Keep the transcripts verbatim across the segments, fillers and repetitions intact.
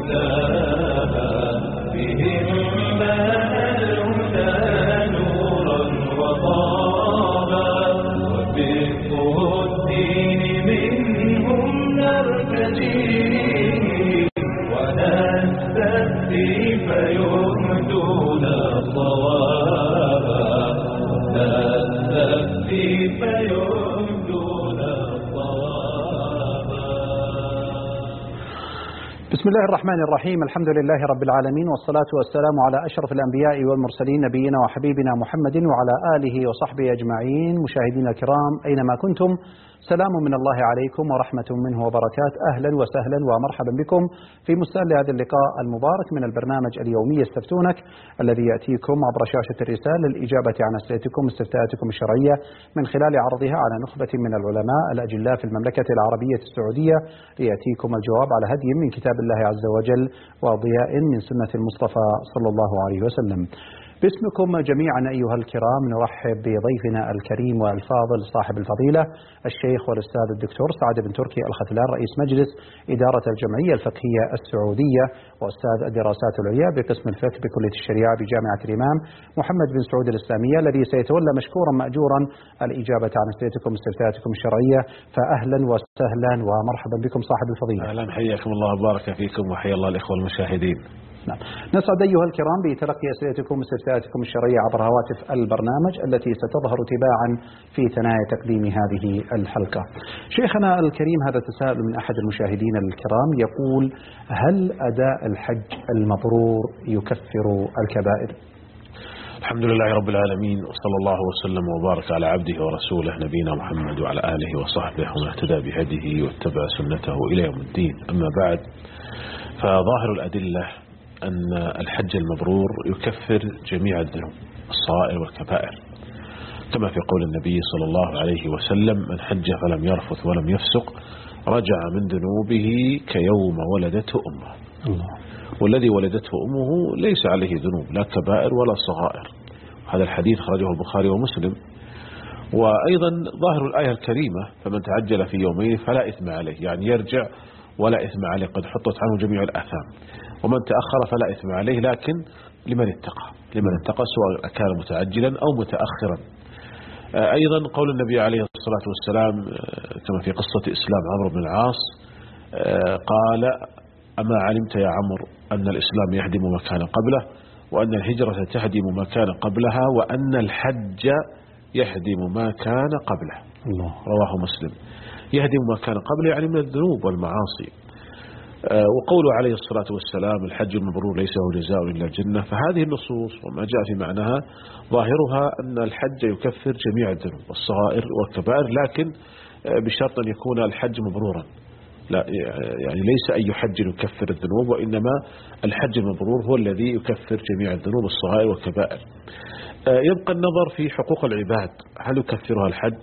هداها بهم بان الهدى نورا وطابا وبفقه الدين منهم نرتجي ونستهدي فيهدون صوابا نستهدي فيهدون صوابا. بسم الله الرحمن الرحيم. الحمد لله رب العالمين، والصلاة والسلام على أشرف الأنبياء والمرسلين نبينا وحبيبنا محمد وعلى آله وصحبه أجمعين. مشاهدينا الكرام أينما كنتم، سلام من الله عليكم ورحمة منه وبركات. أهلا وسهلا ومرحبا بكم في مستهل هذا اللقاء المبارك من البرنامج اليومي يستفتونك، الذي يأتيكم عبر شاشة الرسالة للإجابة عن أسئلتكم استفتاءاتكم الشرعية من خلال عرضها على نخبة من العلماء الأجلاء في المملكة العربية السعودية، ليأتيكم الجواب على هدي من كتاب الله عز وجل وضياء من سنة المصطفى صلى الله عليه وسلم. باسمكم جميعا أيها الكرام نرحب بضيفنا الكريم والفاضل صاحب الفضيلة الشيخ والأستاذ الدكتور سعد بن تركي الختلان، رئيس مجلس إدارة الجمعية الفقهية السعودية وأستاذ الدراسات العليا بقسم الفقه بكلية الشريعة بجامعة الإمام محمد بن سعود الإسلامية، الذي سيتولى مشكورا مأجورا الإجابة عن أسئلتكم واستفتاءاتكم الشرعية. فأهلا وسهلا ومرحبا بكم صاحب الفضيلة. أهلا، حياكم الله وبارك فيكم وحيا الله الإخوة المشاهدين. نعم. نسعد أيها الكرام بتلقي أسئلتكم واستفتاءاتكم الشرعية عبر هواتف البرنامج التي ستظهر تباعا في ثنايا تقديم هذه الحلقة. شيخنا الكريم، هذا تساؤل من أحد المشاهدين الكرام يقول: هل أداء الحج المبرور يكفر الكبائر؟ الحمد لله رب العالمين، وصلى الله وسلم وبارك على عبده ورسوله نبينا محمد وعلى آله وصحبه ومن اهتدى بهديه واتبع سنته إلى يوم الدين. أما بعد، فظاهر الأدلة أن الحج المبرور يكفر جميع الذنوب الصغائر والكبائر، كما في قول النبي صلى الله عليه وسلم: من حج فلم يرفث ولم يفسق رجع من ذنوبه كيوم ولدته أمه. الله. والذي ولدته أمه ليس عليه ذنوب، لا كبائر ولا صغائر. هذا الحديث خرجه البخاري ومسلم. وأيضا ظاهر الآية الكريمة: فمن تعجل في يومين فلا إثم عليه، يعني يرجع ولا إثم عليه، قد حطت عنه جميع الآثام. ومن تأخر فلا إثم عليه، لكن لمن اتقى، لمن اتقى سواء كان متعجلا أو متأخرا. أيضا قول النبي عليه الصلاة والسلام كما في قصة إسلام عمرو بن العاص، قال: أما علمت يا عمرو أن الإسلام يهدم ما كان قبله، وأن الهجرة تهدم ما كان قبلها، وأن الحج يهدم ما كان قبله. الله. رواه مسلم. يهدم ما كان قبله يعني من الذنوب والمعاصي. وقوله عليه الصلاة والسلام: الحج المبرور ليس له جزاء إلا الجنة. فهذه النصوص وما جاء في معناها ظاهرها أن الحج يكفر جميع الذنوب والصغائر والكبائر، لكن بشرط أن يكون الحج مبرورا. لا، يعني ليس أي حج يكفر الذنوب، وإنما الحج المبرور هو الذي يكفر جميع الذنوب الصغائر والكبائر. يبقى النظر في حقوق العباد، هل يكفرها الحج؟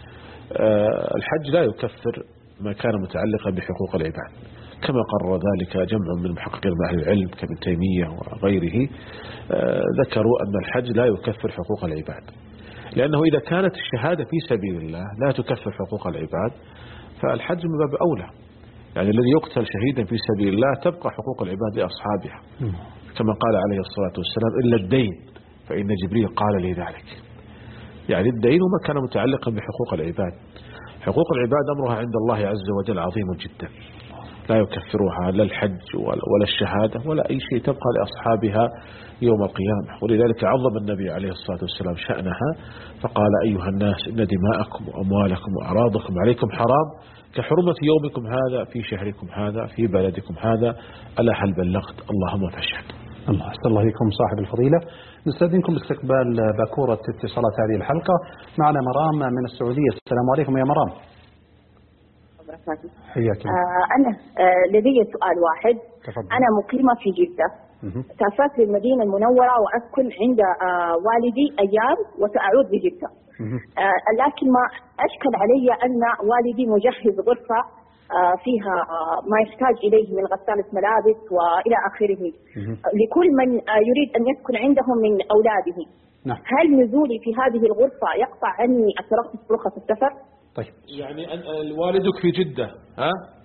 الحج لا يكفر ما كان متعلقا بحقوق العباد، كما قرر ذلك جمع من محققين أهل العلم كابن تيمية وغيره. ذكروا أن الحج لا يكفر حقوق العباد، لأنه إذا كانت الشهادة في سبيل الله لا تكفر حقوق العباد، فالحج من باب أولى. يعني الذي يقتل شهيدا في سبيل الله تبقى حقوق العباد لأصحابها، كما قال عليه الصلاة والسلام: إلا الدين فإن جبريل قال لي ذلك. يعني الدين ما كان متعلقا بحقوق العباد. حقوق العباد أمرها عند الله عز وجل عظيم جدا، لا يكفرها لا الحج ولا الشهادة ولا أي شيء، تبقى لأصحابها يوم القيامة. ولذلك عظم النبي عليه الصلاة والسلام شأنها، فقال: أيها الناس، إن دماءكم وأموالكم وأعراضكم عليكم حرام كحرمة يومكم هذا في شهركم هذا في بلدكم هذا، ألا هل بلغت؟ اللهم فاشهد. الله. أحسن الله إليكم صاحب الفضيلة. نستأذنكم باستقبال باكورة اتصالات هذه الحلقة. معنا مرام من السعودية. السلام عليكم يا مرام. حياك الله. آه أنا آه لدي سؤال واحد. تفضل. أنا مقيمة في جدة، سافرت للمدينة المنورة وأسكن عند آه والدي أيام وسأعود لجدة. آه لكن ما أشكل علي أن والدي مجهز غرفة آه فيها آه ما يحتاج إليه من غسالة ملابس وإلى آخره لكل من آه يريد أن يسكن عندهم من أولاده. نعم. هل نزولي في هذه الغرفة يقطع عني الترخص برخص السفر؟ طيب. يعني والدك في جدة ها؟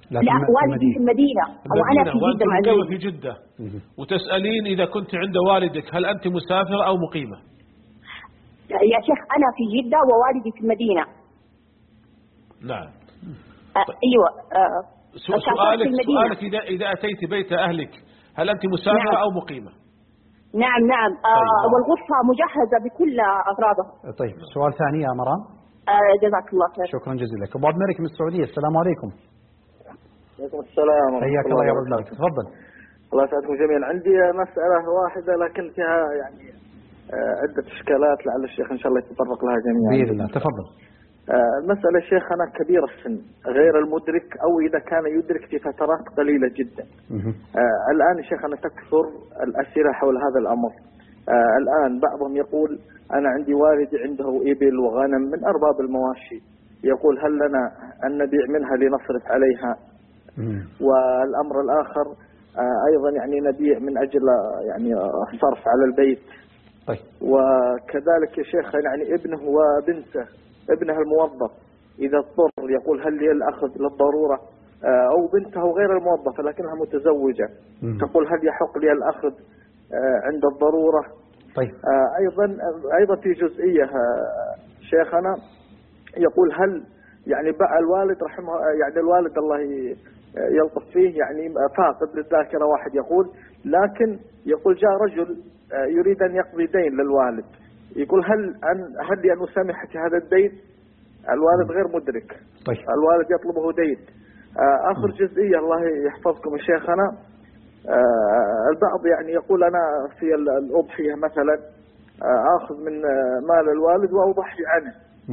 لا والدي في المدينة وأنا في جدة مع زوجي. في جدة وتسألين إذا كنت عند والدك هل أنت مسافرة أو مقيمة؟ يا شيخ أنا في جدة ووالدي في المدينة. نعم. أه أيوة. أه سؤالك سؤالك إذا إذا أتيت بيت أهلك هل أنت مسافرة نعم. أو مقيمة؟ نعم نعم. أه طيب. والغرفة مجهزة بكل أغراضها. طيب سؤال ثاني يا مرام. أه جزاك الله خير. شكرا جزيلا لك. أبو عبد الملك من السعودية. السلام عليكم. عليكم السلام. حياك الله يا رب. تفضل. الله يسعدكم جميعا. عندي مسألة واحدة لكن فيها يعني عدة إشكالات لعل الشيخ إن شاء الله يتطرق لها جميعا. بإذن الله. تفضل. المسألة الشيخ أنا كبير السن غير المدرك أو إذا كان يدرك في فترات قليلة جدا. آه الآن الشيخ أنا تكثر الأسئلة حول هذا الأمر. آه الآن بعضهم يقول أنا عندي والدي عنده إبل وغنم من أرباب المواشي، يقول هل لنا أن نبيع منها لنصرف عليها؟ مم. والأمر الآخر آه أيضا يعني نبيع من أجل يعني صرف على البيت. طيب. وكذلك يا شيخ يعني ابنه وبنته، ابنها الموظف إذا اضطر يقول هل لي الأخذ للضرورة، أو بنته غير الموظفة لكنها متزوجة مم. تقول هل يحق لي الأخذ عند الضرورة. طيب. أيضا أيضا في جزئية شيخنا يقول هل يعني بقى الوالد رحمه يعني الوالد الله يلطف فيه يعني فاقد للذاكرة واحد يقول، لكن يقول جاء رجل يريد أن يقضي دين للوالد، يقول هل أن هل لي أن أسامح في هذا الدين؟ الوالد غير مدرك. طيب. الوالد يطلبه دين. آخر جزئية الله يحفظكم يا شيخنا، البعض يعني يقول أنا في الأضحية مثلا آخذ من مال الوالد وأضحي عنه.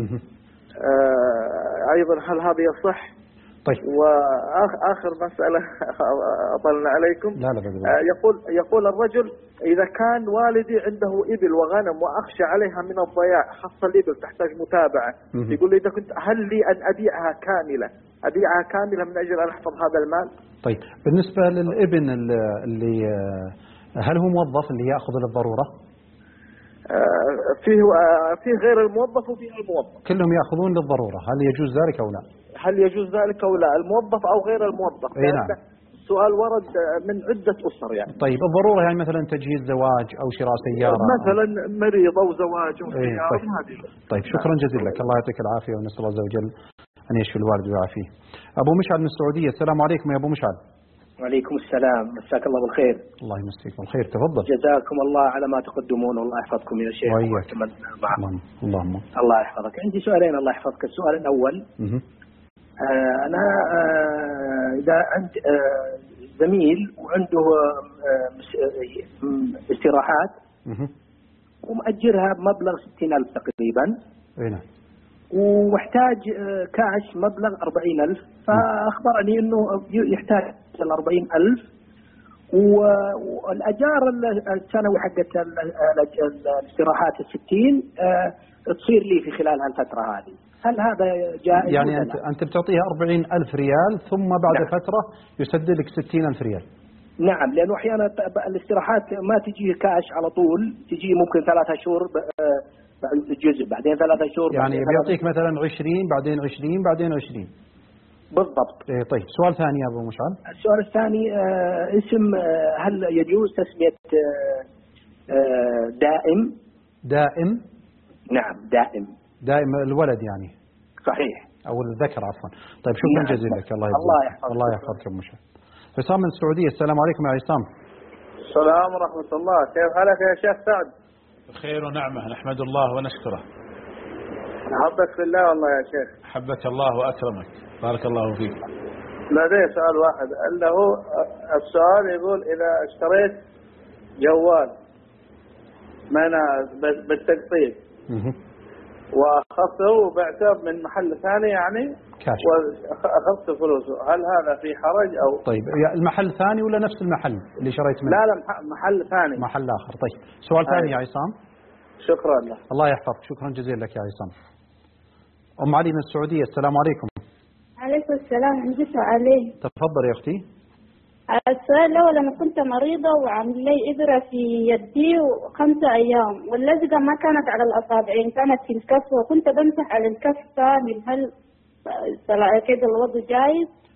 أيضا هل هذا يصح؟ طيب. وآخر مسألة أطلنا عليكم. لا لا لا. يقول يقول الرجل إذا كان والدي عنده إبل وغنم وأخشى عليها من الضياع، خاصة الإبل تحتاج متابعة، يقول لي إذا كنت هل لي أن أبيعها كاملة أبيعها كاملة من أجل أن أحفظ هذا المال؟ طيب بالنسبة للابن اللي هل هو موظف اللي يأخذ للضرورة؟ فيه فيه غير الموظف وفيه الموظف. كلهم يأخذون للضرورة، هل يجوز ذلك أو لا؟ هل يجوز ذلك أو لا؟ الموظف أو غير الموظف. أي نعم. السؤال ورد من عدة أسر يعني. طيب الضرورة يعني مثلا تجهيز زواج أو شراء سيارة مثلا مريض أو زواج أو سيارة. طيب. هذه. طيب شكرا جزيلا لك. الله يعطيك العافية ونسأل الله عز وجل أن يشفي الوالد ويعافيه. أبو مشعل من السعودية. السلام عليكم يا أبو مشعل. وعليكم السلام. مساك الله بالخير. الله يمسيك بالخير. تفضل. جزاكم الله على ما تقدمون والله يحفظكم يا شيخ. وإياك. اللهم اللهم. الله يحفظك. عندي سؤالين الله يحفظك. السؤال الأول مه. آه أنا آه إذا عند آه زميل وعنده آه استراحات مه. ومأجرها بمبلغ ستين ألف تقريبا. أي نعم. ومحتاج آه كاش مبلغ أربعين ألف، فأخبرني إنه يحتاج الأربعين ألف، والأجار السنوي حقت الاستراحات الستين آه تصير لي في خلال هالفترة هذه. هل هذا جائز؟ يعني أنت أنت بتعطيها أربعين ألف ريال ثم بعد نعم. فترة يسدد لك ستين ألف ريال. نعم، لأنه أحيانا الاستراحات ما تجي كاش على طول، تجي ممكن ثلاثة شهور جزء بعدين ثلاثة شهور يعني بيعطيك مثلا عشرين بعدين عشرين بعدين عشرين. بالضبط. إيه طيب سؤال ثاني يا أبو مشعل. السؤال الثاني آه اسم آه هل يجوز تسمية آه آه دائم؟ دائم. نعم دائم. دائم الولد يعني. صحيح. أو الذكر عفوا. طيب شكرا نعم. جزيلا لك. الله الله يحفظك. الله يحفظك يا أبو مشعل. عصام من السعودية. السلام عليكم يا عصام. السلام ورحمة الله. كيف حالك يا شيخ سعد؟ بخير ونعمة نحمد الله ونشكره. أحبك في الله والله يا شيخ. حبك الله وأكرمك. بارك الله فيك. لدي سؤال واحد، أنه السؤال يقول إذا اشتريت جوال من بالتقسيط وأخذته وبعته من محل ثاني يعني كاش وأخذت فلوسه، هل هذا في حرج أو؟ طيب المحل ثاني ولا نفس المحل اللي شريت منه؟ لا لا محل ثاني. محل آخر. طيب سؤال ثاني يا عصام. شكرا لك. الله يحفظك. شكرا جزيلا لك يا عصام. أم علي من السعودية. السلام عليكم. عليكم السلام. عندي سؤالين. تفضل يا أختي. السؤال الأول أنا كنت مريضة وعمل لي إبرة في يدي خمسة أيام، واللزقة ما كانت على الأصابعين كانت في الكف، وكنت بمسح على الكف كامل، هل كده الوضع جايز؟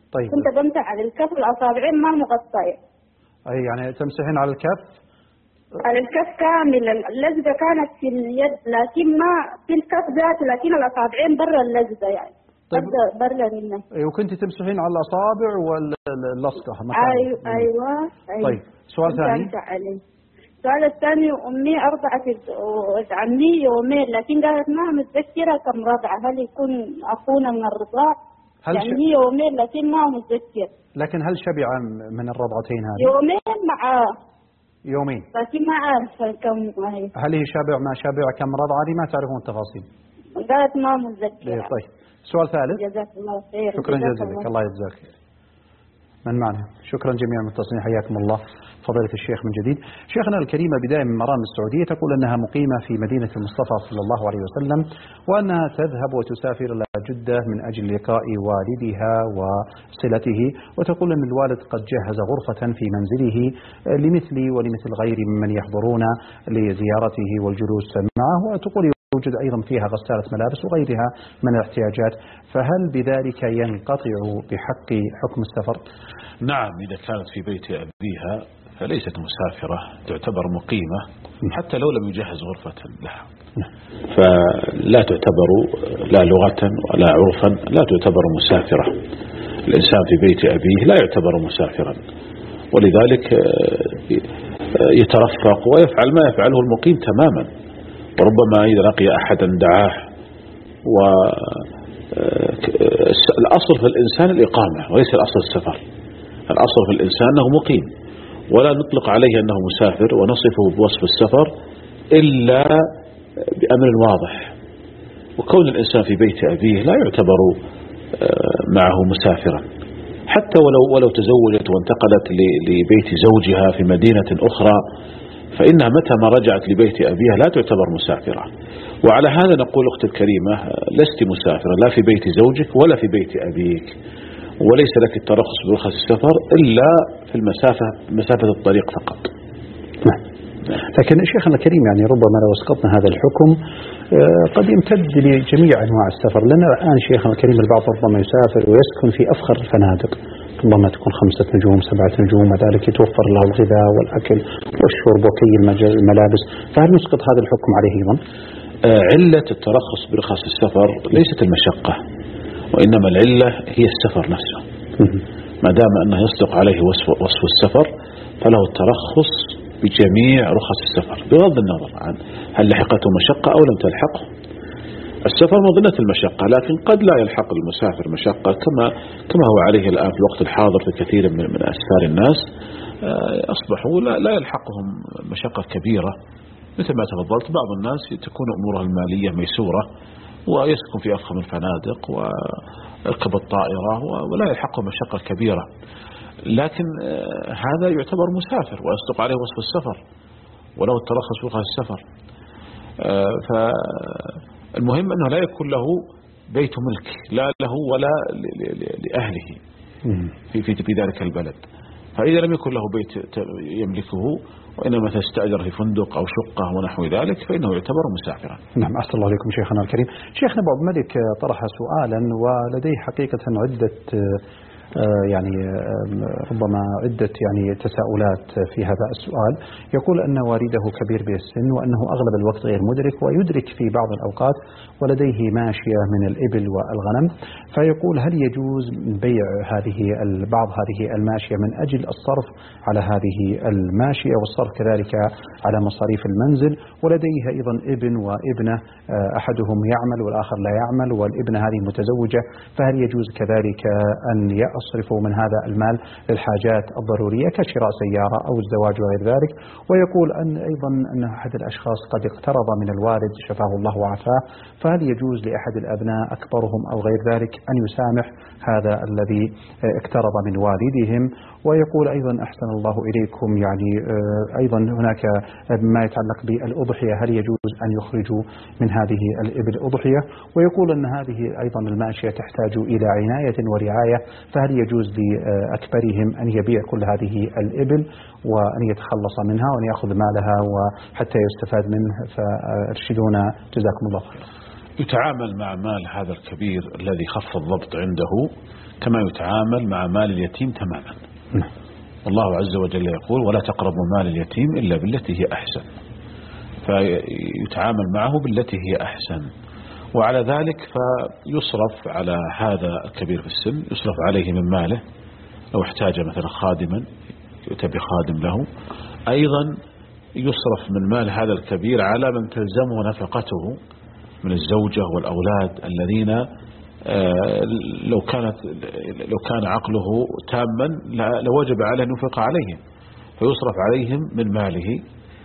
طيب. كنت بمسح على الكف الأصابعين ما مغطية. أي يعني تمسحين على الكف؟ على الكف كامل. اللزقة كانت في اليد لكن ما في الكف ذاته، لكن الأصابعين برا اللزقة يعني. طيب. برا منه. أي وكنت تمسحين على الأصابع واللصقة؟ أيوة أيوة. طيب سؤال ثاني. السؤال الثاني أمي أرضعت عني يومين لكن قالت ما متذكرة كم رضعة، هل يكون أخونا من الرضاع؟ يعني ش... يومين لكن ما متذكر. لكن هل شبع من الرضعتين هذه؟ يومين معاه. يومين. لكن ما عارفة كم هي. هل هي شبع ما شبع كم رضعة؟ دي ما تعرفون التفاصيل. قالت ما متذكرة. طيب سؤال ثالث. جزاك الله خير. شكرا جزيلا. الله يجزاك. من معنا؟ شكرا جميعا المتصلين، حياكم الله فضيلة الشيخ من جديد. شيخنا الكريمة بداية من مرام السعودية تقول أنها مقيمة في مدينة المصطفى صلى الله عليه وسلم، وأنها تذهب وتسافر إلى جدة من أجل لقاء والدها وصلته، وتقول أن الوالد قد جهز غرفة في منزله لمثلي ولمثل غيري ممن يحضرون لزيارته والجلوس معه، وتقول يوجد أيضا فيها غسالة ملابس وغيرها من الاحتياجات، فهل بذلك ينقطع بحق حكم السفر؟ نعم، إذا كانت في بيت أبيها فليست مسافرة، تعتبر مقيمة حتى لو لم يجهز غرفة لها، فلا تعتبر لا لغة ولا عرفا لا تعتبر مسافرة. الإنسان في بيت أبيه لا يعتبر مسافرا، ولذلك يترفق ويفعل ما يفعله المقيم تماما، وربما إذا لقي أحدا دعاه. والأصل في الإنسان الإقامة وليس الأصل السفر. الأصل في الإنسان أنه مقيم، ولا نطلق عليه أنه مسافر ونصفه بوصف السفر إلا بأمر واضح. وكون الإنسان في بيت أبيه لا يعتبر معه مسافرا، حتى ولو ولو تزوجت وانتقلت لبيت زوجها في مدينة أخرى، فإنها متى ما رجعت لبيت أبيها لا تعتبر مسافرة. وعلى هذا نقول أختي الكريمة لست مسافرة لا في بيت زوجك ولا في بيت أبيك، وليس لك الترخص برخص السفر إلا في المسافة مسافة الطريق فقط. لكن شيخنا الكريم يعني ربما لو اسقطنا هذا الحكم قد يمتد لجميع أنواع السفر، لأن الآن شيخنا الكريم البعض ربما يسافر ويسكن في أفخر الفنادق، ربما تكون خمسة نجوم سبعة نجوم، وذلك يتوفر له الغذاء والأكل والشرب وكي الملابس، فهل نسقط هذا الحكم عليه أيضا؟ علة الترخص برخص السفر ليست المشقة، وإنما العلة هي السفر نفسه. ما دام أنه يصدق عليه وصف, وصف السفر فله الترخص بجميع رخص السفر بغض النظر عن هل لحقته مشقة أو لم تلحقه. السفر مظنة المشقة، لكن قد لا يلحق المسافر مشقة كما كما هو عليه الآن في الوقت الحاضر في كثير من, من أسفار الناس أصبحوا لا, لا يلحقهم مشقة كبيرة. مثل ما تفضلت بعض الناس تكون أمورها المالية ميسورة ويسكن في أفخم الفنادق ويركب الطائرة ولا يلحقه مشقة كبيرة، لكن هذا يعتبر مسافر ويصدق عليه وصف السفر ولو الترخص في رخص السفر. فالمهم أنه لا يكون له بيت ملك لا له ولا لأهله في في ذلك البلد، فإذا لم يكن له بيت يملكه وإنما تستأجر في فندق أو شقة ونحو ذلك فإنه يعتبر مسافرا. نعم، أحسن الله عليكم شيخنا الكريم. شيخنا أبو عبد الملك طرح سؤالا ولديه حقيقة عدة يعني ربما عدة يعني تساؤلات في هذا السؤال. يقول أن والده كبير بالسن وأنه أغلب الوقت غير مدرك، ويدرك في بعض الأوقات ولديه ماشية من الإبل والغنم، فيقول هل يجوز بيع هذه بعض هذه الماشية من أجل الصرف على هذه الماشية والصرف كذلك على مصاريف المنزل، ولديه أيضا ابن وابنة أحدهم يعمل والآخر لا يعمل والابنة هذه متزوجة، فهل يجوز كذلك أن يصرفوا من هذا المال للحاجات الضرورية كشراء سيارة أو الزواج وغير ذلك؟ ويقول أن أيضا أن أحد الأشخاص قد اقترض من الوالد شفاه الله وعافاه، فهل يجوز لأحد الأبناء أكبرهم أو غير ذلك أن يسامح هذا الذي اقترض من والدهم؟ ويقول أيضا أحسن الله إليكم يعني أيضا هناك ما يتعلق بالأضحية، هل يجوز أن يخرجوا من هذه الإبل أضحية؟ ويقول أن هذه أيضا الماشية تحتاج إلى عناية ورعاية، فهل يجوز لأكبرهم أن يبيع كل هذه الإبل وأن يتخلص منها وأن يأخذ مالها وحتى يستفاد منه؟ فارشدونا جزاكم الله خير. يتعامل مع مال هذا الكبير الذي خف الضبط عنده كما يتعامل مع مال اليتيم تماما. والله عز وجل يقول ولا تقربوا مال اليتيم إلا بالتي هي أحسن، فيتعامل معه بالتي هي أحسن. وعلى ذلك فيصرف على هذا الكبير في السن، يصرف عليه من ماله، لو احتاج مثلا خادما يؤتى بخادم له. أيضا يصرف من مال هذا الكبير على من تلزمه نفقته من الزوجة والأولاد الذين لو كانت لو كان عقله تاما لوجب عليه أن ينفق عليهم، فيصرف عليهم من ماله.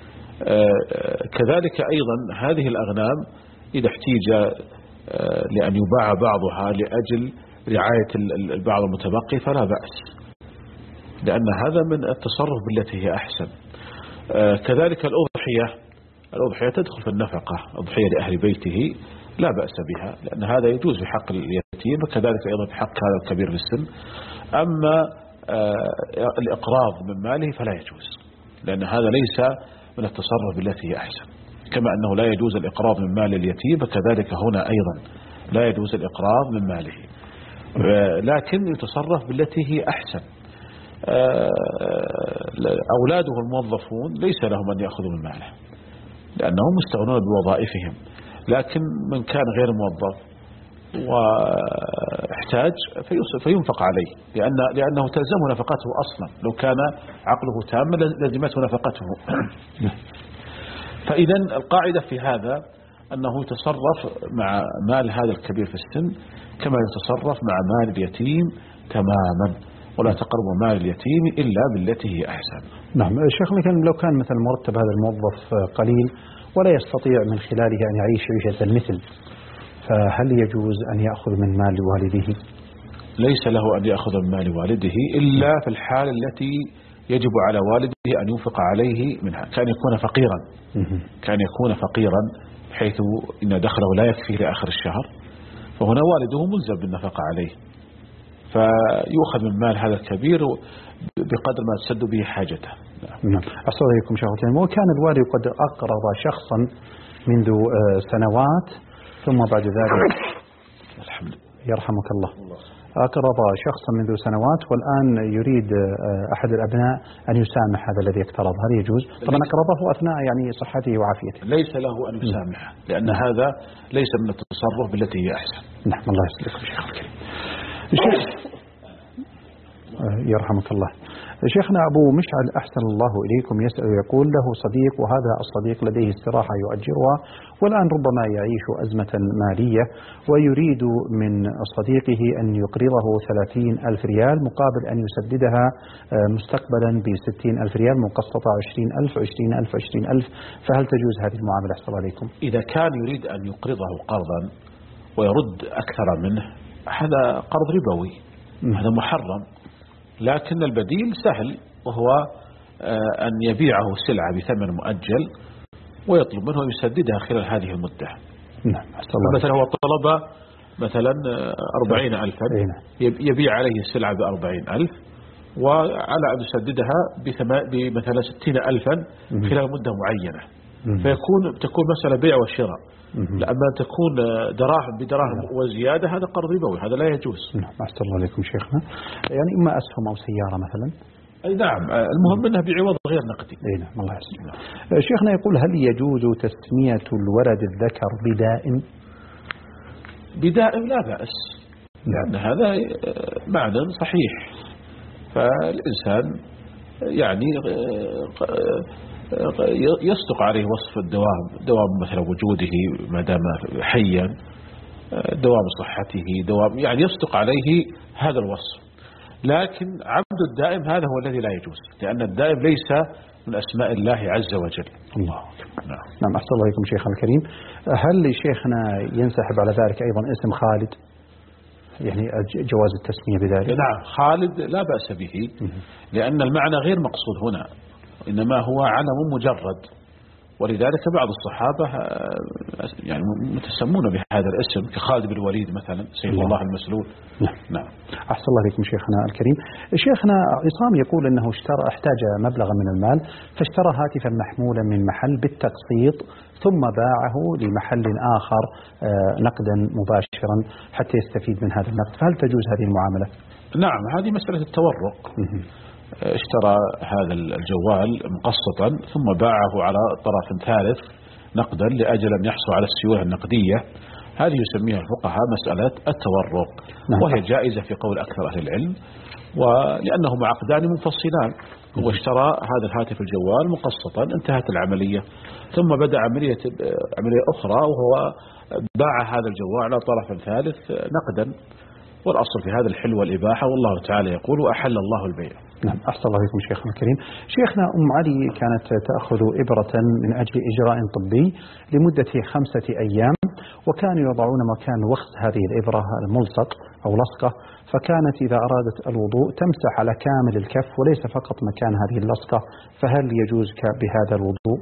كذلك أيضا هذه الأغنام إذا احتيج لأن يباع بعضها لأجل رعاية البعض المتبقي فلا بأس، لأن هذا من التصرف بالتي هي أحسن. كذلك الأضحية الأضحية تدخل في النفقة، أضحية لأهل بيته لا بأس بها، لأن هذا يجوز في حق اليتيم، وكذلك أيضا في حق هذا الكبير في السن. أما الإقراض من ماله فلا يجوز، لأن هذا ليس من التصرف بالتي هي أحسن. كما أنه لا يجوز الإقراض من مال اليتيم، فكذلك هنا أيضا لا يجوز الإقراض من ماله، لكن يتصرف بالتي هي أحسن. أولاده الموظفون ليس لهم أن يأخذوا من ماله لأنهم مستغنون بوظائفهم، لكن من كان غير موظف واحتاج فينفق عليه، لأن لأنه تلزمه نفقته أصلا، لو كان عقله تاما لزمته نفقته. فإذا القاعدة في هذا أنه يتصرف مع مال هذا الكبير في السن كما يتصرف مع مال اليتيم تماما، ولا تقربوا مال اليتيم إلا بالتي هي أحسن. نعم شيخ، لكن لو كان مثل مرتب هذا الموظف قليل ولا يستطيع من خلاله أن يعيش عيشة المثل، فهل يجوز أن يأخذ من مال والده؟ ليس له أن يأخذ من مال والده إلا في الحال التي يجب على والده أن ينفق عليه منها، كان يكون فقيرا كان يكون فقيرا حيث إن دخله لا يكفي لآخر الشهر، فهنا والده ملزم بالنفقة عليه، فيؤخذ من مال هذا الكبير بقدر ما تسد به حاجته. نعم. أحسن عليكم شيخ الكريم. وكان الوالد قد أقرض شخصا منذ سنوات ثم بعد ذلك الحمد يرحمك الله أقرض شخصا منذ سنوات والآن يريد أحد الأبناء أن يسامح هذا الذي اقترض، هل يجوز؟ طبعا أقرضه أثناء يعني صحته وعافيته. ليس له أن يسامحه، لأن هذا ليس من التصرف بالتي هي أحسن. نعم الله يسلمك شيخ الكريم. يرحمك الله. شيخنا أبو مشعل أحسن الله إليكم يسأل يقول له صديق، وهذا الصديق لديه استراحة يؤجرها والآن ربما يعيش أزمة مالية، ويريد من صديقه أن يقرضه ثلاثين ألف ريال مقابل أن يسددها مستقبلا بستين ألف ريال مقسطة عشرين ألف عشرين ألف عشرين ألف، فهل تجوز هذه المعاملة أحسن عليكم؟ إذا كان يريد أن يقرضه قرضا ويرد أكثر منه هذا قرض ربوي، هذا محرم، لكن البديل سهل، وهو أن يبيعه سلعة بثمن مؤجل ويطلب منه يسددها خلال هذه المدة. نعم. مثلا هو طلب مثلا أربعين ألفا، يبيع عليه السلعة بأربعين ألف وعلى أن يسددها بمثلا ستين ألفا خلال مدة معينة، فيكون تكون مسألة بيع وشراء. لما تكون دراهم بدراهم وزيادة هذا قرض ربوي، هذا لا يجوز. نعم أحسن الله عليكم شيخنا. يعني إما أسهم أو سيارة مثلا. أي نعم، المهم أنها بعوض غير نقدي. أي نعم الله يسلمك. شيخنا يقول هل يجوز تسمية الولد الذكر بدائم؟ بدائم لا بأس، لأن هذا معنى صحيح، فالإنسان يعني يصدق عليه وصف الدوام، دوام مثلا وجوده ما دام حيا، دوام صحته، دوام يعني يصدق عليه هذا الوصف. لكن عبد الدائم هذا هو الذي لا يجوز، لأن الدائم ليس من أسماء الله عز وجل. الله نعم. نعم أحسن الله عليكم شيخنا الكريم. هل لشيخنا ينسحب على ذلك أيضا اسم خالد، يعني جواز التسمية بذلك؟ نعم خالد لا بأس به، لأن المعنى غير مقصود هنا، إنما هو علم مجرد، ولذلك بعض الصحابة يعني متسمون بهذا الاسم كخالد بن الوليد مثلا سيف الله المسلول. نعم. نعم. أحسن الله عليكم شيخنا الكريم. شيخنا عصام يقول أنه اشترى احتاج مبلغا من المال فاشترى هاتفا محمولا من محل بالتقسيط ثم باعه لمحل آخر نقدا مباشرا حتى يستفيد من هذا النقد، فهل تجوز هذه المعاملة؟ نعم، هذه مسألة التورق. اشترى هذا الجوال مقسطا ثم باعه على طرف ثالث نقدا لأجل أن يحصل على السيولة النقدية، هذه يسميها الفقهاء مسألة التورق. نعم. وهي جائزة في قول أكثر أهل العلم، ولأنهما عقدان منفصلان. هو اشترى هذا الهاتف الجوال مقسطا، انتهت العملية، ثم بدأ عملية عملية أخرى وهو باع هذا الجوال على طرف ثالث نقدا، والأصل في هذا الحل والإباحة، والله تعالى يقول وأحل الله البيع. نعم. أحسن الله عليكم شيخنا الكريم. شيخنا أم علي كانت تأخذ إبرة من أجل إجراء طبي لمدة خمسة أيام، وكانوا يضعون مكان وخز هذه الإبرة الملصق أو لصقة، فكانت إذا أرادت الوضوء تمسح على كامل الكف وليس فقط مكان هذه اللصقة، فهل يجوز بهذا الوضوء؟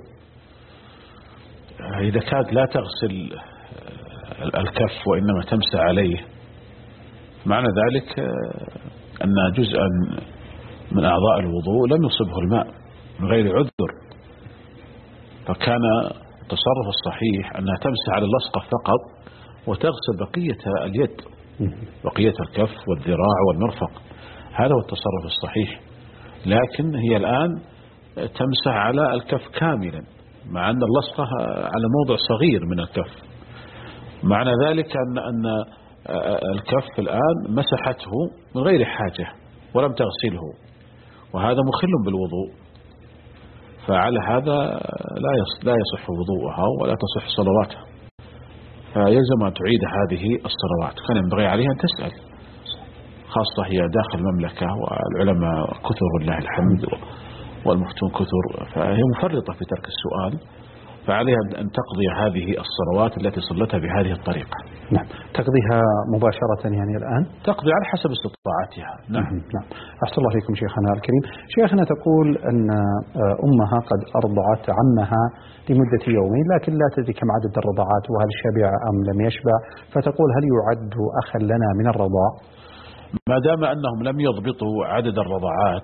إذا كانت لا تغسل الكف وإنما تمسح عليه، معنى ذلك أن جزءا من أعضاء الوضوء لم يصبه الماء من غير عذر، فكان التصرف الصحيح أنها تمسح على اللصقة فقط وتغسل بقية اليد، بقية الكف والذراع والمرفق، هذا هو التصرف الصحيح. لكن هي الآن تمسح على الكف كاملا مع أن اللصقة على موضع صغير من الكف، معنى ذلك أن أن الكف الآن مسحته من غير حاجة ولم تغسله، وهذا مخل بالوضوء، فعلى هذا لا لا يصح وضوءها ولا تصح صلواتها، فيلزم أن تعيد هذه الصلوات. كان ينبغي عليها أن تسأل، خاصة هي داخل المملكة والعلماء كثر والله الحمد والمفتون كثر، فهي مفرطة في ترك السؤال، فعليها أن تقضي هذه الصلوات التي صلتها بهذه الطريقة. نعم. تقضيها مباشرة يعني الآن؟ تقضي على حسب استطاعتها. نعم. نعم. أحسن الله عليكم شيخنا الكريم. شيخنا تقول أن أمها قد أرضعت عمها لمدة يومين لكن لا تدري كم عدد الرضعات وهل شبع أم لم يشبع، فتقول هل يعد أخا لنا من الرضاع؟ ما دام أنهم لم يضبطوا عدد الرضعات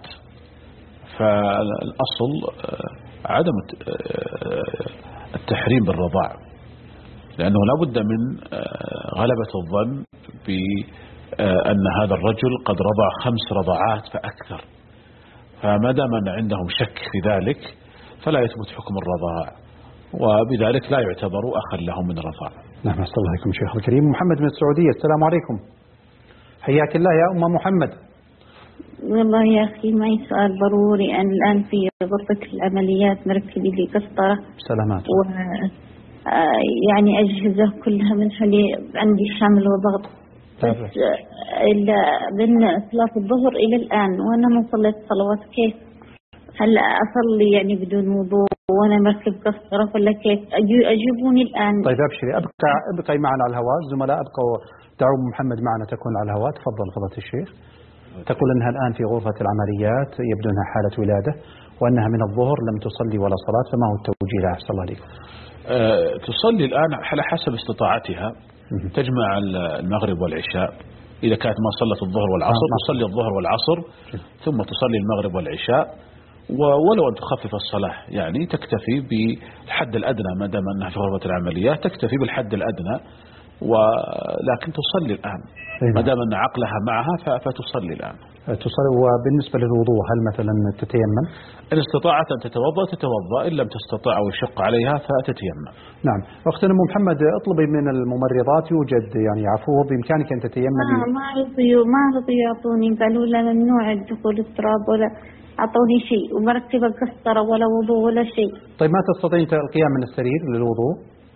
فالأصل عدم التحريم بالرضاع، لأنه لا بد من غلبة الظن بأن هذا الرجل قد رضع خمس رضعات فأكثر، فما دام أن عندهم شك في ذلك فلا يثبت حكم الرضاع، وبذلك لا يعتبر أخا لهم من الرضاع. نعم. أحسن الله عليكم شيخ الكريم. محمد من السعودية، السلام عليكم. حياك الله يا أم محمد. والله يا أخي معي سؤال ضروري. أنا الآن في غرفة العمليات مركبين لي قسطرة. سلامات. و يعني أجهزة كلها من حولي، عندي حمل وضغط، بس إلا من صلاة الظهر إلى الآن وأنا ما صليت صلوات، كيف؟ هل أصلي يعني بدون وضوء وأنا مركب قسطرة ولا كيف؟ أجيبوني الآن. طيب أبشري، أبقى أبقي معنا على الهواء، الزملاء أبقوا دعوا محمد معنا تكون على الهواء. تفضل فضيلة الشيخ. تقول أنها الآن في غرفة العمليات، يبدو أنها حالة ولادة، وأنها من الظهر لم تصلي ولا صلاة، فما هو التوجيه لها؟ أحسن الله عليكم. أه تصلي الآن على حسب استطاعتها، تجمع المغرب والعشاء، إذا كانت ما صلت الظهر والعصر آه تصلي الظهر والعصر ثم تصلي المغرب والعشاء، ولو أن تخفف الصلاة يعني تكتفي بالحد الأدنى، ما دام أنها في غرفة العمليات تكتفي بالحد الأدنى، ولكن تصلي الآن ما دام أن عقلها معها فتصلي الآن. تصلي. وبالنسبة للوضوء هل مثلا تتيمم؟ إن استطاعت أن تتوضأ تتوضأ، إن لم تستطع أو يشق عليها فتتيمم. نعم. أختنا أم محمد، اطلبي من الممرضات، يوجد يعني عفو بإمكانك أن تتيممي. ما ما رضيوا ما رضيوا يعطوني، قالوا لا ممنوع دخول التراب، ولا أعطوني شيء، ومركبة قسطرة ولا وضوء ولا شيء. طيب ما تستطيعين القيام من السرير للوضوء؟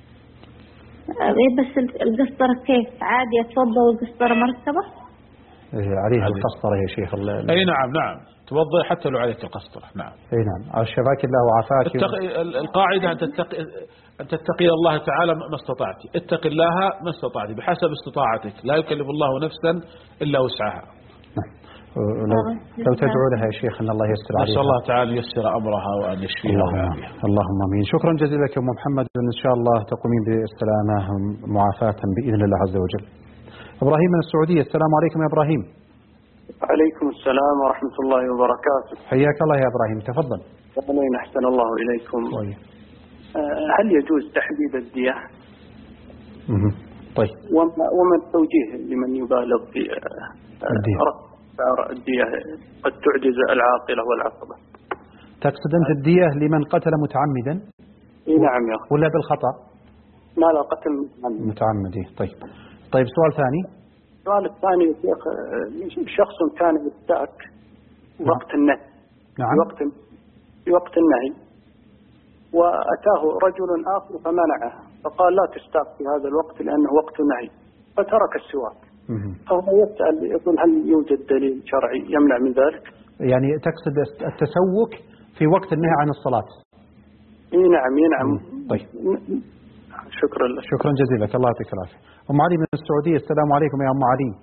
بس القسطرة كيف؟ عادي أتوضأ والقسطرة مركبة؟ عليها القسطرة يا شيخ. أي نعم نعم، توضأ حتى لو عليك القسطرة. نعم. أي نعم. شفاك الله وعافاك. التقي... القاعدة أن تتقي أن تتقي الله تعالى ما استطعت، اتق الله ما استطعت بحسب استطاعتك، لا يكلف الله نفسا إلا وسعها. نعم. لو, لو تدعو لها يا شيخ أن الله ييسر عليها. نسأل الله تعالى ييسر أمرها وأن يشفيها. اللهم, اللهم آمين. شكرا جزيلا لك أم محمد، وإن شاء الله تقومين بالسلامة معافاة بإذن الله عز وجل. إبراهيم من السعودية، السلام عليكم يا إبراهيم. عليكم السلام ورحمة الله وبركاته. حياك الله يا إبراهيم، تفضل. أهلا، أحسن الله إليكم. طيب. هل يجوز تحديد الدية؟ طيب. وما التوجيه لمن يبالغ في رفع الدية قد تعجز العاقلة والعصبة؟ تقصد أنت الدية لمن قتل متعمدا؟ نعم يا أخي. ولا بالخطأ؟ لا لا، قتل متعمد. متعمد. طيب. طيب، سؤال ثاني. السؤال الثاني يا شيخ، شخص كان يستاك وقت النهي. نعم. في وقت في وقت النهي، وأتاه رجل آخر فمنعه، فقال لا تستاك في هذا الوقت لأنه وقت نهي، فترك السواك. فهو يسأل يقول هل يوجد دليل شرعي يمنع من ذلك؟ يعني تقصد التسوك في وقت النهي عن الصلاة؟ اي نعم اي نعم. طيب. شكرا لك. شكرا جزيلا لك، الله يعطيك العافية. أم علي من السعودية، السلام عليكم يا أم علي.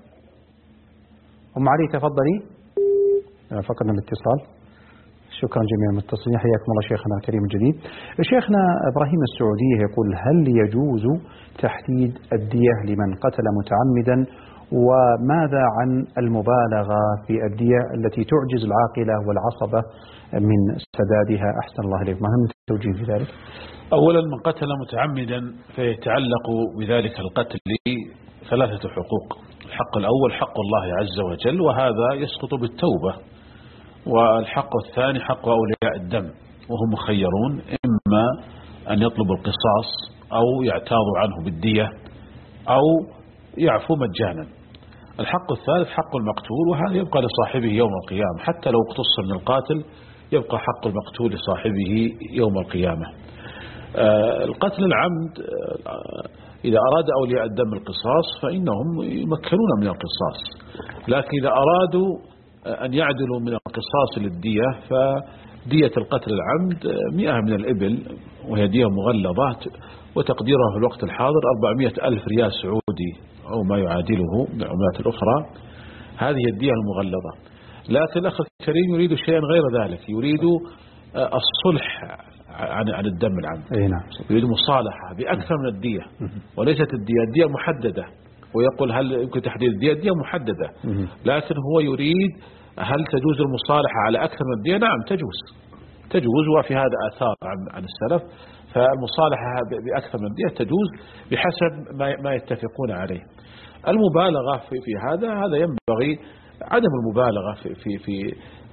أم علي تفضلي. فقدنا الاتصال. شكرا جميع المتصلين، حياكم الله شيخنا الكريم الجديد. شيخنا إبراهيم السعودية يقول هل يجوز تحديد الدية لمن قتل متعمدا، وماذا عن المبالغة في الدية التي تعجز العاقلة والعصبة من سدادها؟ أحسن الله إليك، ما هم التوجيه في ذلك؟ أولا، من قتل متعمدا فيتعلق بذلك القتل ثلاثة حقوق. الحق الأول حق الله عز وجل، وهذا يسقط بالتوبة. والحق الثاني حق أولياء الدم، وهم مخيرون إما أن يطلبوا القصاص أو يعتاضوا عنه بالدية أو يعفو مجانا. الحق الثالث حق المقتول، وهذا يبقى لصاحبه يوم القيامة، حتى لو اقتص من القاتل يبقى حق المقتول لصاحبه يوم القيامة. آه القتل العمد، آه إذا أراد أولياء الدم القصاص فإنهم يمكنون من القصاص، لكن إذا أرادوا أن يعدلوا من القصاص للدية فدية القتل العمد مئة من الإبل، وهي دية مغلظة، وتقديرها في الوقت الحاضر أربعمائة ألف ريال سعودي أو ما يعادله من العملات الأخرى. هذه الدية المغلظة. لكن الأخ الكريم يريد شيئا غير ذلك، يريد الصلح عن عن الدم العمد، يريد مصالحة بأكثر من الدية، وليست الدية الدية محددة. ويقول هل يمكن تحديد الدية؟ الدية محددة، لكن هو يريد هل تجوز المصالحة على أكثر من الدية؟ نعم تجوز تجوز وفي هذا آثار عن عن السلف. فالمصالحة بأكثر من الدية تجوز بحسب ما ما يتفقون عليه. المبالغة في في هذا هذا ينبغي عدم المبالغة في في في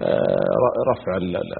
رفع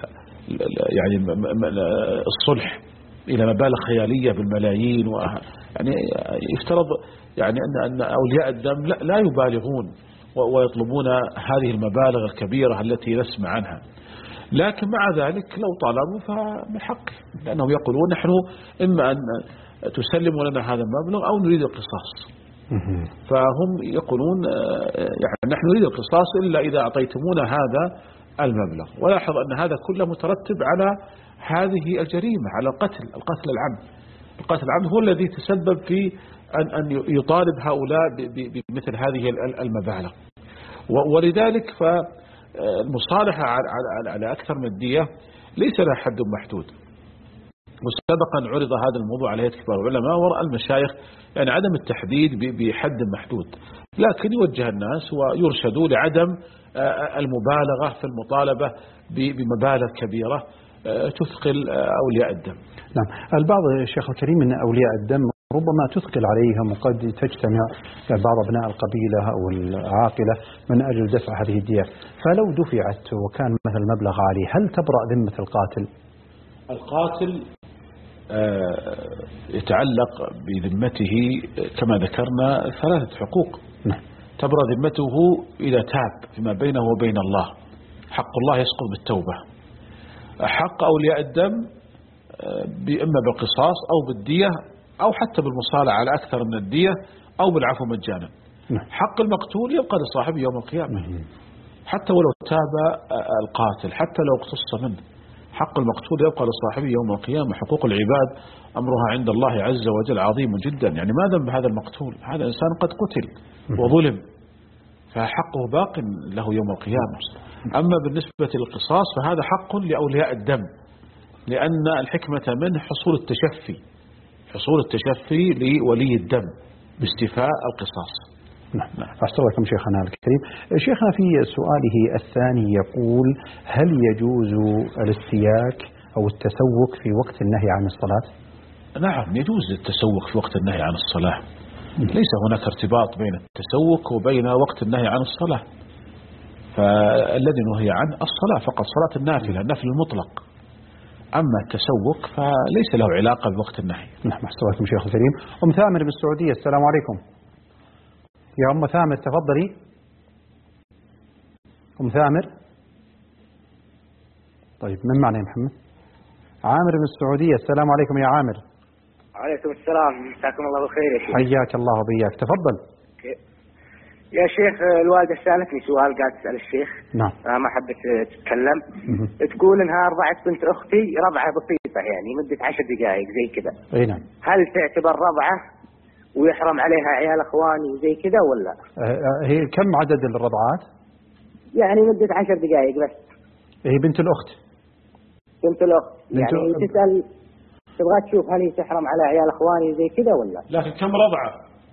يعني الصلح إلى مبالغ خيالية بالملايين، يعني يفترض يعني أن أن أولياء الدم لا, لا يبالغون ويطلبون هذه المبالغ الكبيرة التي نسمع عنها. لكن مع ذلك لو طالبوا فمن حقه، لأنهم يقولون نحن إما أن تسلموا لنا هذا المبلغ أو نريد القصاص. فهم يقولون يعني نحن نريد القصاص إلا إذا أعطيتمونا هذا المبلغ. ولاحظ أن هذا كله مترتب على هذه الجريمة، على القتل القتل العمد. القتل العمد هو الذي تسبب في أن أن يطالب هؤلاء بمثل هذه المبالغ. ولذلك فالمصالحة على أكثر من الدية ليس لها حد محدود. مسبقا عرض هذا الموضوع على هيئة كبار العلماء وراء المشايخ، يعني عدم التحديد بحد محدود، لكن يوجه الناس ويرشدوا لعدم المبالغة في المطالبة بمبالغ كبيرة تثقل أولياء الدم. نعم، البعض الشيخ الكريم من أولياء الدم ربما تثقل عليهم، وقد تجتمع بعض أبناء القبيلة أو العاقلة من أجل دفع هذه الدية، فلو دفعت وكان مثل المبلغ عالي هل تبرأ ذمة القاتل؟ القاتل يتعلق بذمته كما ذكرنا ثلاثة حقوق. نعم. تبرأ ذمته إذا تاب فيما بينه وبين الله، حق الله يسقط بالتوبة. حق أولياء الدم إما بالقصاص أو بالدية أو حتى بالمصالحة على أكثر من الدية أو بالعفو مجانا. حق المقتول يبقى لصاحبه يوم القيامة حتى ولو تاب القاتل، حتى لو اقتص منه. حق المقتول يبقى لصاحبه يوم القيامة. حقوق العباد أمرها عند الله عز وجل عظيم جدا. يعني ما ذنب هذا المقتول؟ هذا إنسان قد قتل وظلم، فحقه باق له يوم القيامة. أما بالنسبة للقصاص فهذا حق لأولياء الدم، لأن الحكمة منه حصول التشفي حصول التشفي لولي الدم باستيفاء القصاص. نعم نعم. أحسن لكم شيخنا الكريم. شيخنا في سؤاله الثاني يقول: هل يجوز الاستياك أو التسوق في وقت النهي عن الصلاة؟ نعم يجوز التسوق في وقت النهي عن الصلاة. ليس هناك ارتباط بين التسوق وبين وقت النهي عن الصلاة، فالذي نهي عنه الصلاة فقط، صلاة النافلة، النفل المطلق. أما التسوق فليس له علاقة بوقت النهي. نعم أحسن لكم شيخ الكريم. أم ثامر من السعودية، السلام عليكم. يا أم ثامر تفضلي. أم ثامر. طيب من معنا يا محمد؟ عامر من السعودية، السلام عليكم يا عامر. وعليكم السلام، مساكم الله بالخير يا شيخ. حياك الله وبياك، تفضل. يا شيخ الوالدة سألتني سؤال قاعد تسأل الشيخ. نعم. أنا ما حبيت تتكلم. تقول إنها رضعت بنت أختي رضعة بسيطة يعني مدة عشر دقائق زي كذا. أي نعم. هل تعتبر رضعة ويحرم عليها عيال اخواني زي كذا ولا؟ هي كم عدد الرضعات؟ يعني مدة عشر دقائق بس. هي بنت الأخت. بنت الأخت. بنت يعني أ... تسأل تبغى تشوف هل هي تحرم على عيال اخواني زي كذا ولا؟ لكن كم رضعة؟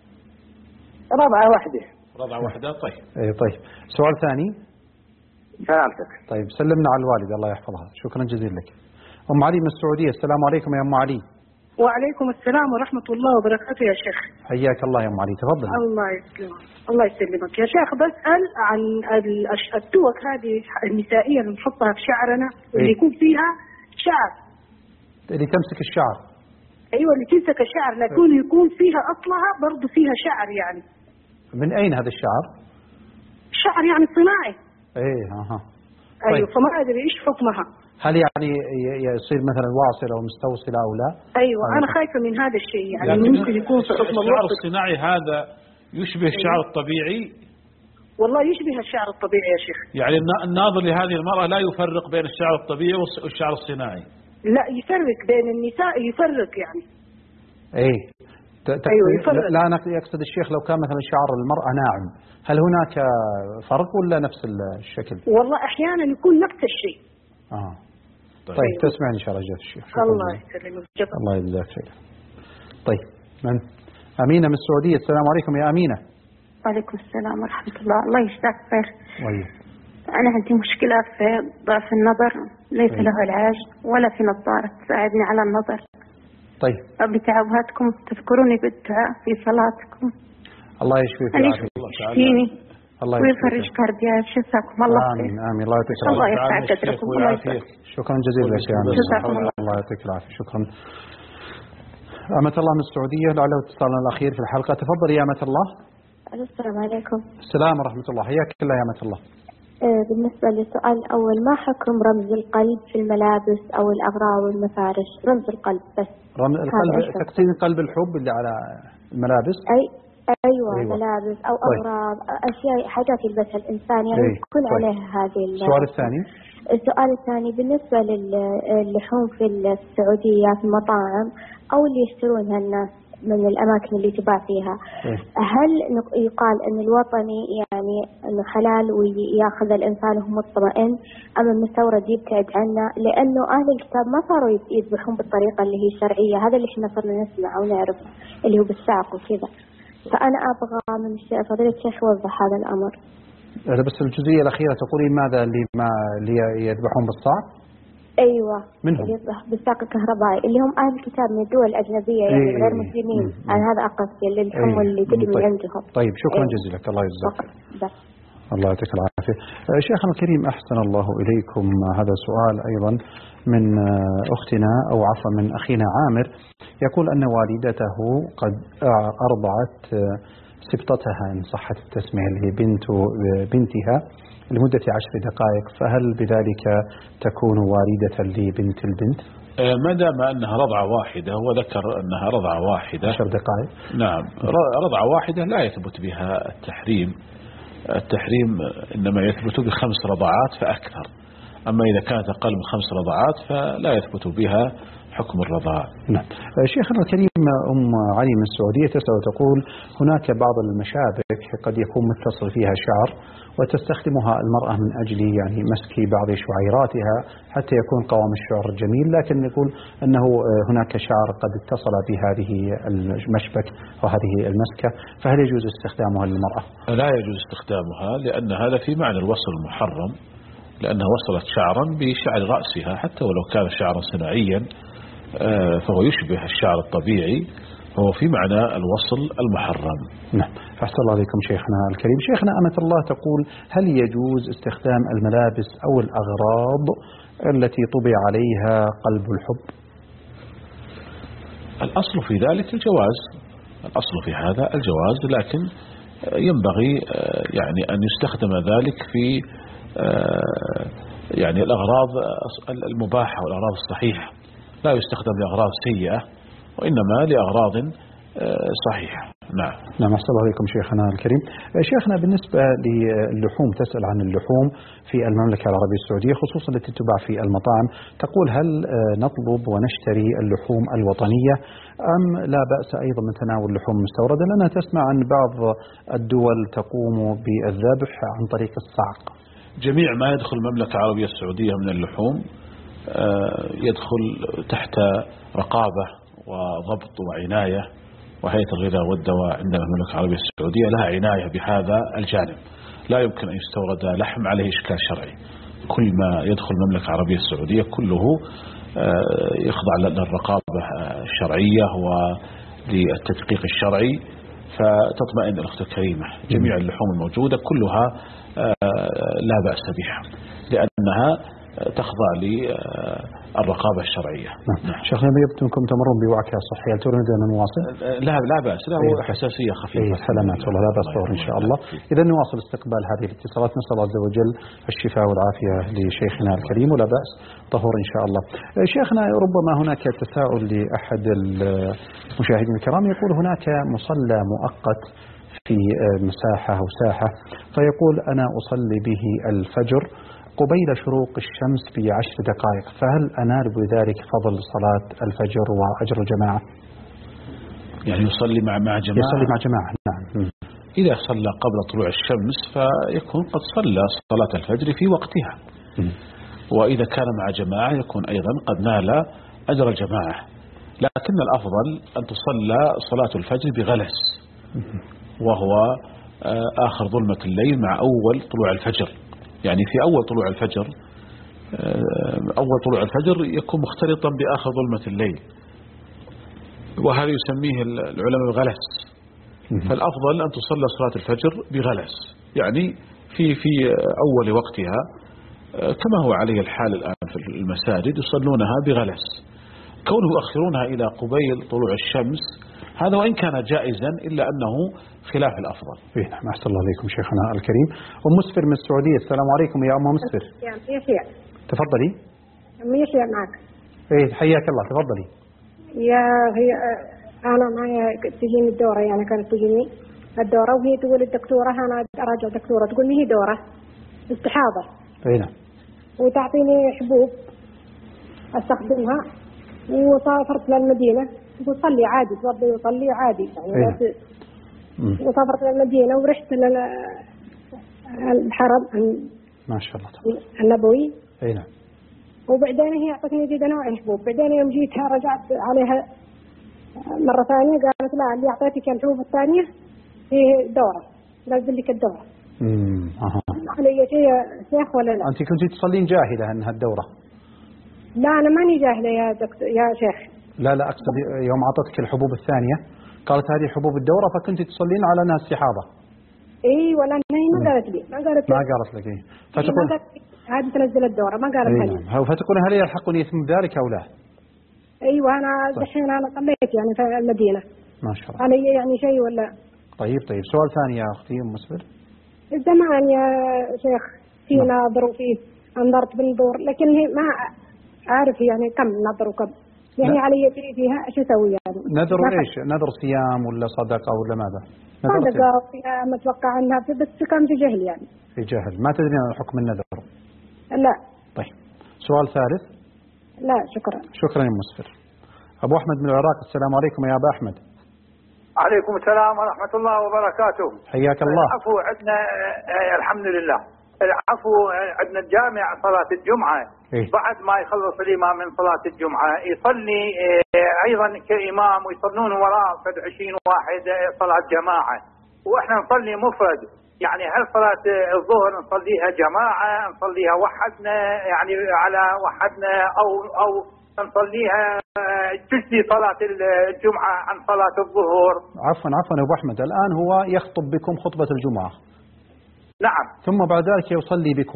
رضعة واحدة. رضعة واحدة. طيب. اي طيب. سؤال ثاني. سلامتك. طيب سلمنا على الوالدة الله يحفظها، شكرا جزيلا لك. أم علي من السعودية، السلام عليكم يا أم علي. وعليكم السلام ورحمة الله وبركاته يا شيخ. حياك الله يا أم علي، تفضل. الله يسلمك. الله يسلمك يا شيخ. بسأل عن التوك هذه النسائية اللي نحطها في شعرنا اللي إيه؟ يكون فيها شعر. اللي تمسك الشعر. أيوة اللي تمسك الشعر لكن يكون فيها أصلها برضو فيها شعر يعني. من أين هذا الشعر؟ شعر يعني صناعي. ايه اها. أيوة طيب. فما أدري إيش حكمها. هل يعني يصير مثلا واصلة ومستوصلة أو لا؟ أيوة أنا خايفة من هذا الشيء يعني ممكن يكون في حكم الشعر الوقت. الصناعي هذا يشبه الشعر الطبيعي. والله يشبه الشعر الطبيعي يا شيخ. يعني الناظر لهذه المرأة لا يفرق بين الشعر الطبيعي والشعر الصناعي. لا يفرق بين النساء، يفرق يعني. ايه. أيوة يفرق. لا أنا يقصد الشيخ لو كان مثلا شعر المرأة ناعم، هل هناك فرق ولا نفس الشكل؟ والله أحيانا يكون نفس الشيء. آه. طيب, طيب تسمعني إن شاء الله جزاك الشيخ. الله يسلمك. الله يجزاك خير. طيب من؟ أمينة من السعودية، السلام عليكم يا أمينة. وعليكم السلام ورحمة الله. الله يجزاك خير. ويه. أنا عندي مشكلة في ضعف النظر ليس أيه. له علاج ولا في نظارة تساعدني على النظر. طيب. بتعوهاتكم تذكروني بالدعاء في صلاتكم. الله يشفيك ويعافيك. يشفيني. الله ويفرج كربي. جزاكم الله خير. آمين آمين. الله يعطيك الله يرفع قدركم. الله يسعدك. شكرا جزيلا لك يا أمين. جزاكم الله. الله يعطيك العافية. شكرا. أمة الله من السعودية لعله اتصالنا الأخير في الحلقة، تفضلي يا أمة الله. السلام عليكم. السلام ورحمة الله، حياك الله يا أمة الله. بالنسبة للسؤال الأول، ما حكم رمز القلب في الملابس أو الأغراض والمفارش؟ رمز القلب بس. رمز القلب تقصدين قلب الحب اللي على الملابس؟ أي أيوة, أيوة. ملابس أو طيب. أغراض أشياء حاجات يلبسها الإنسان يعني أيه. تكون طيب. عليها هذه. السؤال الثاني. السؤال الثاني بالنسبة للحوم في السعودية في المطاعم أو اللي يشترونها الناس من الأماكن اللي تباع فيها، هل يقال أن الوطني يعني أنه حلال ويأخذ الإنسان وهو مطمئن، أما المستورد يبتعد عنه؟ لأنه أهل الكتاب ما صاروا يذبحون بالطريقة اللي هي شرعية، هذا اللي احنا صرنا نسمع ونعرف اللي هو بالساق وكذا. فأنا أبغى من فضيلة الشيخ يوضح هذا الأمر. بس الجزئية الأخيرة تقولين ماذا اللي ما اللي يذبحون بالصاع؟ أيوة. منهم؟ اللي يذبح بالساق الكهربائي اللي هم أهل الكتاب من الدول الأجنبية يعني أيه غير مسلمين. أنا هذا أقصد للحم أيه اللي تجي من طيب. عندهم. طيب شكرا أيه. جزيلا، الله يجزاك. بس. الله يعطيك العافية. شيخنا الكريم أحسن الله إليكم، هذا سؤال أيضا من أختنا أو عفوا من أخينا عامر، يقول أن والدته قد أرضعت سبطتها إن صحت التسمية اللي هي بنت بنتها لمدة عشر دقائق، فهل بذلك تكون والدة لبنت البنت؟ ما دام أنها رضعة واحدة، هو ذكر أنها رضعة واحدة عشر دقائق. نعم رضعة واحدة لا يثبت بها التحريم. التحريم إنما يثبت بخمس رضعات فأكثر. أما إذا كانت أقل من خمس رضعات فلا يثبت بها حكم الرضاع. نعم. شيخنا الكريم، أم علي من السعودية تسأل وتقول هناك بعض المشابك قد يكون متصل فيها شعر وتستخدمها المرأة من أجل يعني مسك بعض شعيراتها حتى يكون قوام الشعر جميل، لكن يقول أنه هناك شعر قد اتصل بهذه المشبك وهذه المسكة، فهل يجوز استخدامها للمرأة؟ لا يجوز استخدامها، لأن هذا في معنى الوصل المحرم، لأنها وصلت شعرا بشعر رأسها حتى ولو كان شعرا صناعيا فهو يشبه الشعر الطبيعي، فهو في معنى الوصل المحرم. نعم. أحسن الله عليكم شيخنا الكريم. شيخنا أمة الله تقول هل يجوز استخدام الملابس أو الأغراض التي طبع عليها قلب الحب؟ الأصل في ذلك الجواز، الأصل في هذا الجواز، لكن ينبغي يعني أن يستخدم ذلك في يعني الأغراض المباحة والأغراض الصحيحة، لا يستخدم لأغراض سيئة وإنما لأغراض صحيحة. نعم. نعم. أحسن الله عليكم شيخنا الكريم. شيخنا بالنسبة للحوم، تسأل عن اللحوم في المملكة العربية السعودية خصوصا التي تباع في المطاعم، تقول هل نطلب ونشتري اللحوم الوطنية أم لا بأس أيضا من تناول اللحوم المستوردة، لأنها تسمع عن بعض الدول تقوم بالذبح عن طريق الصعق. جميع ما يدخل المملكة العربية السعودية من اللحوم يدخل تحت رقابة وضبط وعناية، وهيئة الغذاء والدواء عندنا في المملكة العربية السعودية لها عناية بهذا الجانب. لا يمكن أن يستورد لحم عليه إشكال شرعي، كل ما يدخل المملكة العربية السعودية كله يخضع للرقابة الشرعية وللتدقيق الشرعي، فتطمئن الأخت الكريمة. جميع اللحوم الموجودة كلها لا بأس بها لأنها تخضع للرقابة الشرعية. نعم. شيخنا يبدو أنكم تمرون بوعكة صحية، تريد أن نواصل؟ لا لا بأس، له حساسية خفيفة. إيه سلامات والله، لا بأس طور إن شاء الله. إذا نواصل استقبال هذه الاتصالات، نسأل الله عز وجل الشفاء والعافية لشيخنا الكريم ولا بأس طهور إن شاء الله. شيخنا ربما هناك تساؤل لأحد المشاهدين الكرام، يقول هناك مصلى مؤقت في مساحة أو ساحة، فيقول أنا أصلي به الفجر قبيل شروق الشمس بعشر دقائق، فهل أنال بذلك فضل صلاة الفجر وأجر الجماعة؟ يعني يصلي مع مع جماعة؟ يصلي مع جماعة. نعم. إذا صلى قبل طلوع الشمس فيكون قد صلى صلاة الفجر في وقتها، وإذا كان مع جماعة يكون أيضا قد نال أجر الجماعة، لكن الأفضل أن تصلى صلاة الفجر بغلس، وهو آخر ظلمة الليل مع أول طلوع الفجر. يعني في أول طلوع الفجر أول طلوع الفجر يكون مختلطا بآخر ظلمة الليل، وهذا يسميه العلماء بغلس. فالأفضل أن تصلى صلاة الفجر بغلس، يعني في في أول وقتها كما هو عليه الحال الآن في المساجد يصلونها بغلس. كونه يؤخرونها إلى قبيل طلوع الشمس هذا وإن كان جائزا إلا أنه خلاف الأفضل. إيه نعم. أحسن الله عليكم شيخنا الكريم. أم مسفر من السعودية، السلام عليكم يا أم مسفر. يا يحيى. تفضلي. أم يحيى معك. إيه حياك الله، تفضلي. يا هي أنا معي تجيني الدورة، يعني كانت تجيني الدورة وهي تقول الدكتورة أنا أراجع دكتورة تقول لي هي دورة استحاضة. إيه نعم. وتعطيني حبوب أستخدمها، وسافرت للمدينة تقول صلي عادي، توضي وصلي عادي يعني. إيه. وسافرت للمدينة ورحت للحرم ما شاء الله النبوي. اي نعم. وبعدين هي اعطتني جديد نوع حبوب، بعدين يوم جيتها رجعت عليها مرة ثانية قالت لا اللي اعطيتك الحبوب الثانية هي دورة، لازم لك الدورة. امم اها. علي شيء يا شيخ ولا لا؟ انت كنتي تصلين جاهلة انها الدورة؟ لا انا ماني جاهلة يا دكتور يا شيخ. لا لا اقصد يوم اعطتك الحبوب الثانية قالت هذه حبوب الدورة فكنت تصلين على انها استحاضة. اي ولا هي ما قالت لي، ما قالت لي ما قالت لك ايه. فتقول هذه تنزل الدورة ما قالت لي. نعم. فتقول هل يلحقني اسم ذلك او لا؟ ايوه انا دحين انا صليت يعني في المدينة. ما شاء الله. هل هي يعني شيء ولا؟ طيب طيب سؤال ثاني يا اختي ام مسفر. زمان يا شيخ في نعم. ناظر وفي انظرت بنظور، لكن هي ما عارف يعني كم نظر وكم يعني علي يجري فيها شو اسوي يعني؟ نذر ايش؟ نذر صيام ولا صدقه ولا ماذا؟ صدقه وصيام اتوقع انها بس كان في جهل يعني. في جهل، ما تدري عن حكم النذر؟ لا طيب سؤال ثالث؟ لا شكرا. شكرا يا مسفر. أبو أحمد من العراق، السلام عليكم يا أبا أحمد. عليكم السلام ورحمة الله وبركاته. حياك الله. العفو عندنا الحمد لله. العفو عندنا الجامع صلاة الجمعة إيه؟ بعد ما يخلص الإمام من صلاة الجمعة يصلي أيضا كإمام ويصلون وراء فد عشرين واحد صلاة جماعة، وإحنا نصلي مفرد. يعني هل صلاة الظهر نصليها جماعة نصليها وحدنا يعني على وحدنا أو أو نصليها تجزي صلاة الجمعة عن صلاة الظهر؟ عفوا عفوا يا أبو أحمد، الآن هو يخطب بكم خطبة الجمعة. نعم. ثم بعد ذلك يصلي بكم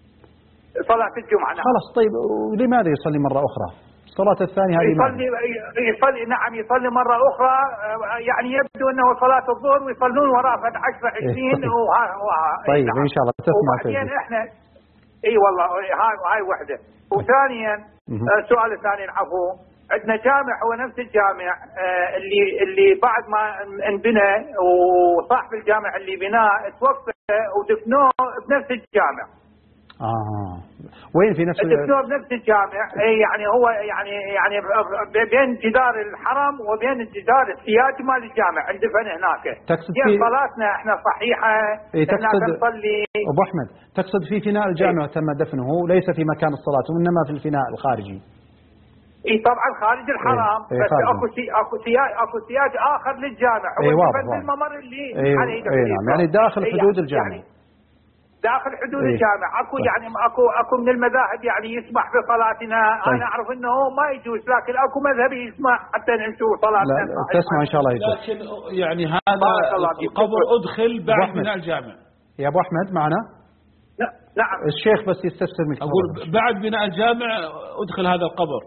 صلاة الجمعة. نعم. خلاص طيب، لماذا يصلي مرة أخرى؟ الصلاة الثانية هذه يصلي يصلي نعم يصلي مرة أخرى، يعني يبدو أنه صلاة الظهر ويصلون وراء فد عشرة عشرين إيه؟ وها وها. طيب نعم. إن شاء الله تسمع. وبعدين إحنا اي والله هاي هاي وحده. وثانيا السؤال الثاني العفو، عندنا جامع هو نفس الجامع اللي اللي بعد ما انبنى وصاحب الجامع اللي بناه توفى ودفنوه بنفس الجامع. اه وين في نفس دفنوه بنفس الجامع. اي يعني هو يعني يعني بين جدار الحرم وبين جدار السياج مال الجامع اندفن هناك. تقصد في صلاتنا احنا صحيحه. إيه تقصد نصلي. ابو احمد تقصد في فناء الجامع إيه؟ تم دفنه ليس في مكان الصلاه وانما في الفناء الخارجي. اي طبعا خارج الحرام. إيه؟ بس اكو سي اكو سياج اكو سياج اخر للجامع. هو واضح في الممر اللي إيه إيه نعم يعني داخل حدود يعني الجامع. يعني داخل حدود إيه؟ الجامع. اكو طيب. يعني اكو اكو من المذاهب يعني يسمح بصلاتنا. طيب. انا اعرف انه ما يجوز، لكن اكو مذهب يسمح حتى ننشر صلاتنا. لا تسمع ان شاء الله يجوز. لكن يعني هذا القبر ادخل بعد بناء الجامع. يا ابو احمد معنا؟ لا نعم. الشيخ بس يستفسر منك. اقول بعد بناء الجامع ادخل هذا القبر.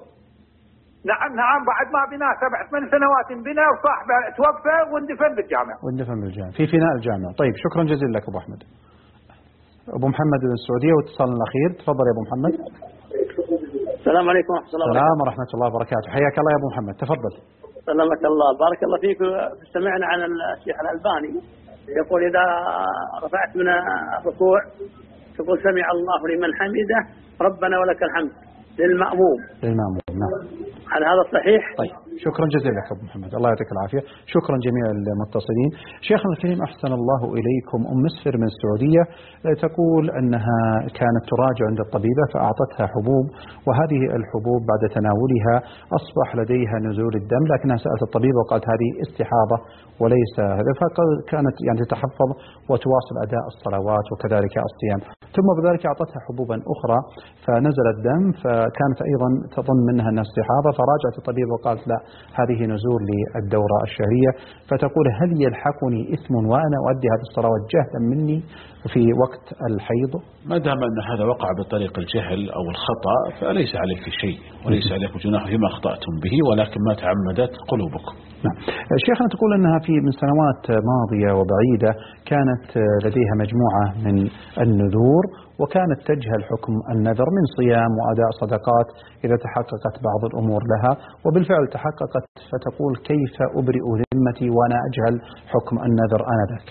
نعم نعم بعد ما بناء سبع ثمان سنوات بناء وصاحبه توفى واندفن بالجامع. واندفن بالجامع في فناء الجامع. طيب شكرا جزيلا لك ابو احمد. ابو محمد من السعوديه واتصالنا الاخير، تفضل يا ابو محمد. السلام عليكم ورحمه الله وبركاته. السلام ورحمه الله وبركاته، حياك الله يا ابو محمد، تفضل. سلامك الله، بارك الله فيك. سمعنا عن الشيخ الألباني يقول اذا رفعت من الركوع تقول سمع الله لمن حمده ربنا ولك الحمد للمأموم. للمأموم نعم. هل هذا صحيح؟ طيب شكرا جزيلا لك ابو محمد، الله يعطيك العافيه. شكرا جميع المتصلين. شيخنا الكريم احسن الله اليكم، ام مسفر من السعوديه تقول انها كانت تراجع عند الطبيبه فاعطتها حبوب، وهذه الحبوب بعد تناولها اصبح لديها نزول الدم، لكنها سالت الطبيبه وقالت هذه استحاضه وليس هذا، فكانت يعني تتحفظ وتواصل اداء الصلوات وكذلك الصيام. ثم بذلك اعطتها حبوبا اخرى فنزل الدم، فكانت ايضا تظن منها انها استحاضه، فراجعت الطبيب وقالت لا هذه نزول للدورة الشهرية. فتقول هل يلحقني إثم وأنا أؤدي هذه الصلوات جهلا مني في وقت الحيض؟ ما دام أن هذا وقع بطريق الجهل أو الخطأ فليس عليك شيء وليس عليكم جناح فيما أخطأتم به، ولكن ما تعمدت قلوبكم. نعم. شيخنا تقول أنها في من سنوات ماضية وبعيدة كانت لديها مجموعة من النذور، وكانت تجهل حكم النذر من صيام وأداء صدقات إذا تحققت بعض الأمور لها، وبالفعل تحققت، فتقول كيف أبرئ ذمتي وأنا أجهل حكم النذر آنذاك؟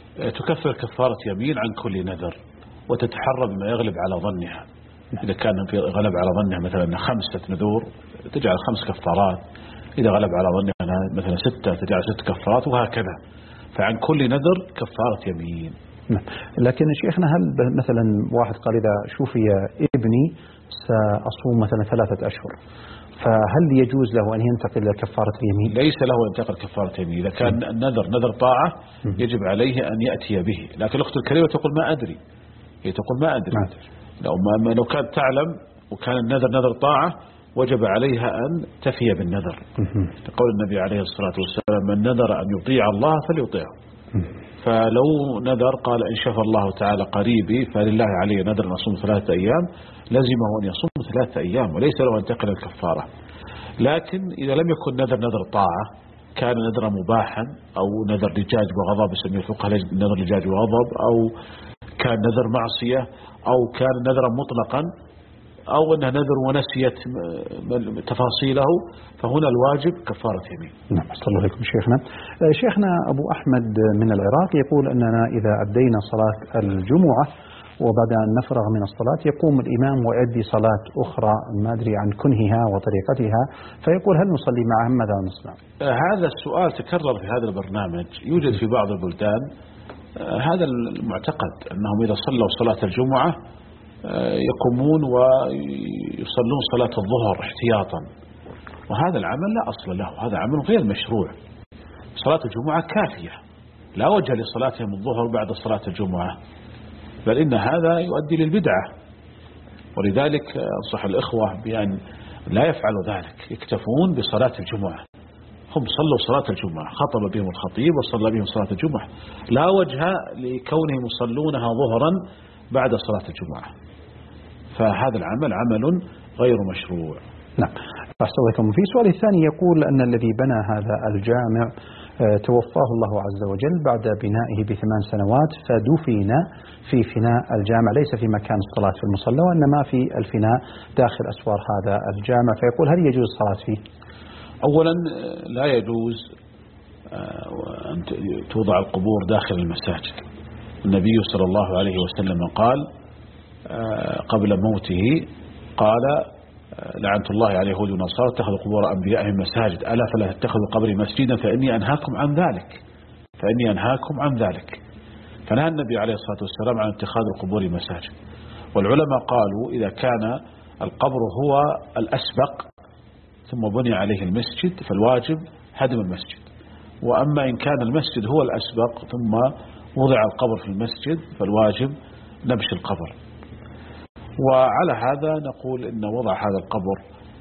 تكفر كفارة يمين عن كل نذر وتتحرى بما يغلب على ظنها. إذا كان في غلب على ظنها مثلا خمسة نذور تجعل خمس كفارات، إذا غلب على ظنها مثلا ستة تجعل ست كفارات، وهكذا. فعن كل نذر كفارة يمين. لكن شيخنا هل مثلا واحد قال إذا شوفي ابني سأصوم مثلا ثلاثة أشهر، فهل يجوز له أن ينتقل إلى كفارة اليمين؟ ليس له أن ينتقل كفارة اليمين. إذا كان النذر نذر طاعة يجب عليه أن يأتي به، لكن الأخت الكريمة تقول ما أدري، هي تقول ما أدري. لو, ما لو كانت تعلم وكان النذر نذر طاعة وجب عليها أن تفي بالنذر. قول النبي عليه الصلاة والسلام من نذر أن يطيع الله فليطيعه. فلو نذر قال إن شفى الله تعالى قريبي فلله عليه نذر أن أصوم ثلاثة أيام، لزمه أن يصوم ثلاثة أيام وليس له أن ينتقل الكفارة. لكن إذا لم يكن نذر نذر طاعة، كان نذر مباحا أو نذر لجاج وغضب يسميه الفقهاء نذر لجاج وغضب، أو كان نذر معصية، أو كان نذرا مطلقا، أو أنها نذر ونسيت تفاصيله، فهنا الواجب كفارة يمين. نعم أحسن الله عليكم شيخنا. شيخنا أبو أحمد من العراق يقول أننا إذا أدينا صلاة الجمعة وبعد أن نفرغ من الصلاة يقوم الإمام ويؤدي صلاة أخرى ما أدري عن كنهها وطريقتها، فيقول هل نصلي معه؟ ماذا نصنع؟ هذا السؤال تكرر في هذا البرنامج، يوجد في بعض البلدان هذا المعتقد أنهم إذا صلوا صلاة الجمعة يقومون ويصلون صلاة الظهر احتياطا، وهذا العمل لا أصل له، هذا عمل غير مشروع. صلاة الجمعة كافية، لا وجه لصلاتهم الظهر بعد صلاة الجمعة، بل إن هذا يؤدي للبدعة. ولذلك أنصح الإخوة بأن لا يفعلوا ذلك، يكتفون بصلاة الجمعة. هم صلوا صلاة الجمعة، خطب بهم الخطيب وصلى بهم صلاة الجمعة، لا وجه لكونهم يصلونها ظهرا بعد صلاة الجمعة، فهذا العمل عمل غير مشروع. نعم. أحسن. في سؤال الثاني يقول أن الذي بنى هذا الجامع توفاه الله عز وجل بعد بنائه بثمان سنوات، فدفن في فناء الجامع ليس في مكان الصلاة في المصلى وإنما في الفناء داخل أسوار هذا الجامع، فيقول هل يجوز الصلاة فيه؟ أولا لا يجوز أن توضع القبور داخل المساجد. النبي صلى الله عليه وسلم قال قبل موته، قال لعنة الله على اليهود والنصارى اتخذوا قبور أنبيائهم مساجد، ألا فلا تتخذوا قبري مسجدا فإني أنهاكم عن ذلك فإني أنهاكم عن ذلك فنهى النبي عليه الصلاة والسلام عن اتخاذ القبور مساجد. والعلماء قالوا إذا كان القبر هو الأسبق ثم بني عليه المسجد فالواجب هدم المسجد، وأما إن كان المسجد هو الأسبق ثم وضع القبر في المسجد فالواجب نبش القبر. وعلى هذا نقول إن وضع هذا القبر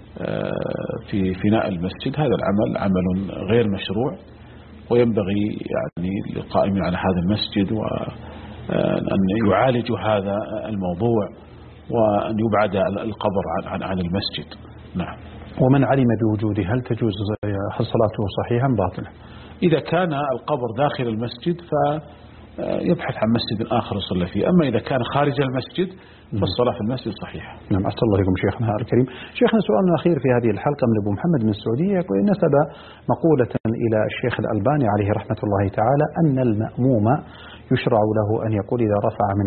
في فناء المسجد هذا العمل عمل غير مشروع، وينبغي يعني للقائمين على هذا المسجد وأن يعالجوا هذا الموضوع وأن يبعد القبر عن عن المسجد. نعم. ومن علم بوجوده هل تجوز صلاته صحيحا باطلا؟ إذا كان القبر داخل المسجد فيبحث عن مسجد آخر يصلي فيه، أما إذا كان خارج المسجد فالصلاة في المسجد صحيحة. نعم. أحسن الله إليكم شيخنا الكريم. شيخنا سؤالنا الأخير في هذه الحلقة من أبو محمد من السعودية، يقول نسب مقولة إلى الشيخ الألباني عليه رحمة الله تعالى أن المأموم يشرع له أن يقول إذا رفع من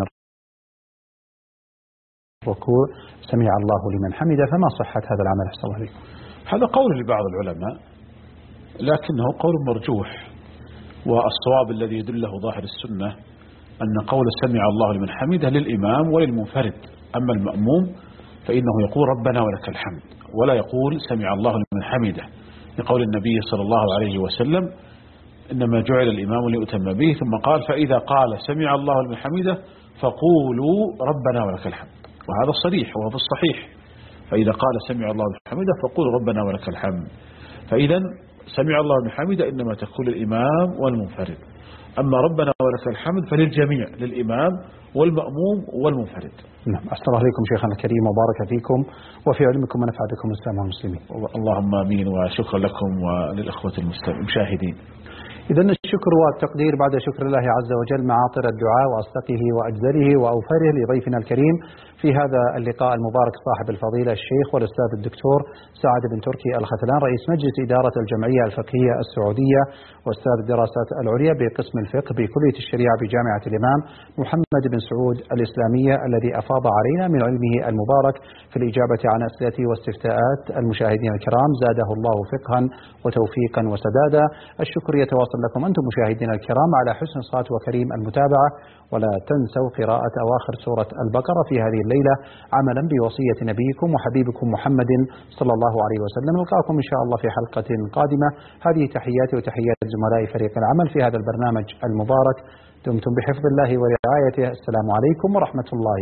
الركوع سمع الله لمن حمده، فما صحة هذا العمل أحسن الله إليكم؟ هذا قول لبعض العلماء لكنه قول مرجوح، والصواب الذي يدله ظاهر السنة أن قول سمع الله لمن حمده للإمام وللمنفرد، أما المأموم فإنه يقول ربنا ولك الحمد ولا يقول سمع الله لمن حمده، لقول النبي صلى الله عليه وسلم إنما جعل الإمام ليؤتم به، ثم قال فإذا قال سمع الله لمن حمده فقولوا ربنا ولك الحمد، وهذا صريح وهذا الصحيح. فإذا قال سمع الله لمن حمده فقولوا ربنا ولك الحمد، فإذا سمع الله لمن حمده إنما تقول الإمام والمنفرد، أما ربنا ولك الحمد فللجميع، للإمام والمأموم والمنفرد. نعم. أحسن الله عليكم شيخنا الكريم وبارك فيكم وفي علمكم ونفع بكم الإسلام والمسلمين. اللهم آمين، وشكرا لكم وللأخوة المشاهدين. إذن الشكر والتقدير بعد شكر الله عز وجل معاطر الدعاء وأصدقه وأجزله وأوفره لضيفنا الكريم في هذا اللقاء المبارك صاحب الفضيلة الشيخ والأستاذ الدكتور سعد بن تركي الختلان، رئيس مجلس إدارة الجمعية الفقهية السعودية وأستاذ الدراسات العليا بقسم الفقه بكلية الشريعة بجامعة الإمام محمد بن سعود الإسلامية، الذي أفاض علينا من علمه المبارك في الإجابة عن أسئلة واستفتاءات المشاهدين الكرام، زاده الله فقها وتوفيقا وسدادا. الشكر يتواصل لكم أنتم مشاهدينا الكرام على حسن الصلاة وكريم المتابعة، ولا تنسوا قراءة أواخر سورة البقرة في هذه الليلة عملا بوصية نبيكم وحبيبكم محمد صلى الله عليه وسلم. نلقاكم إن شاء الله في حلقة قادمة. هذه تحياتي وتحيات زملاء فريق العمل في هذا البرنامج المبارك، دمتم بحفظ الله ورعايته. السلام عليكم ورحمة الله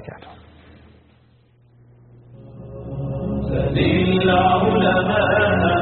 وبركاته.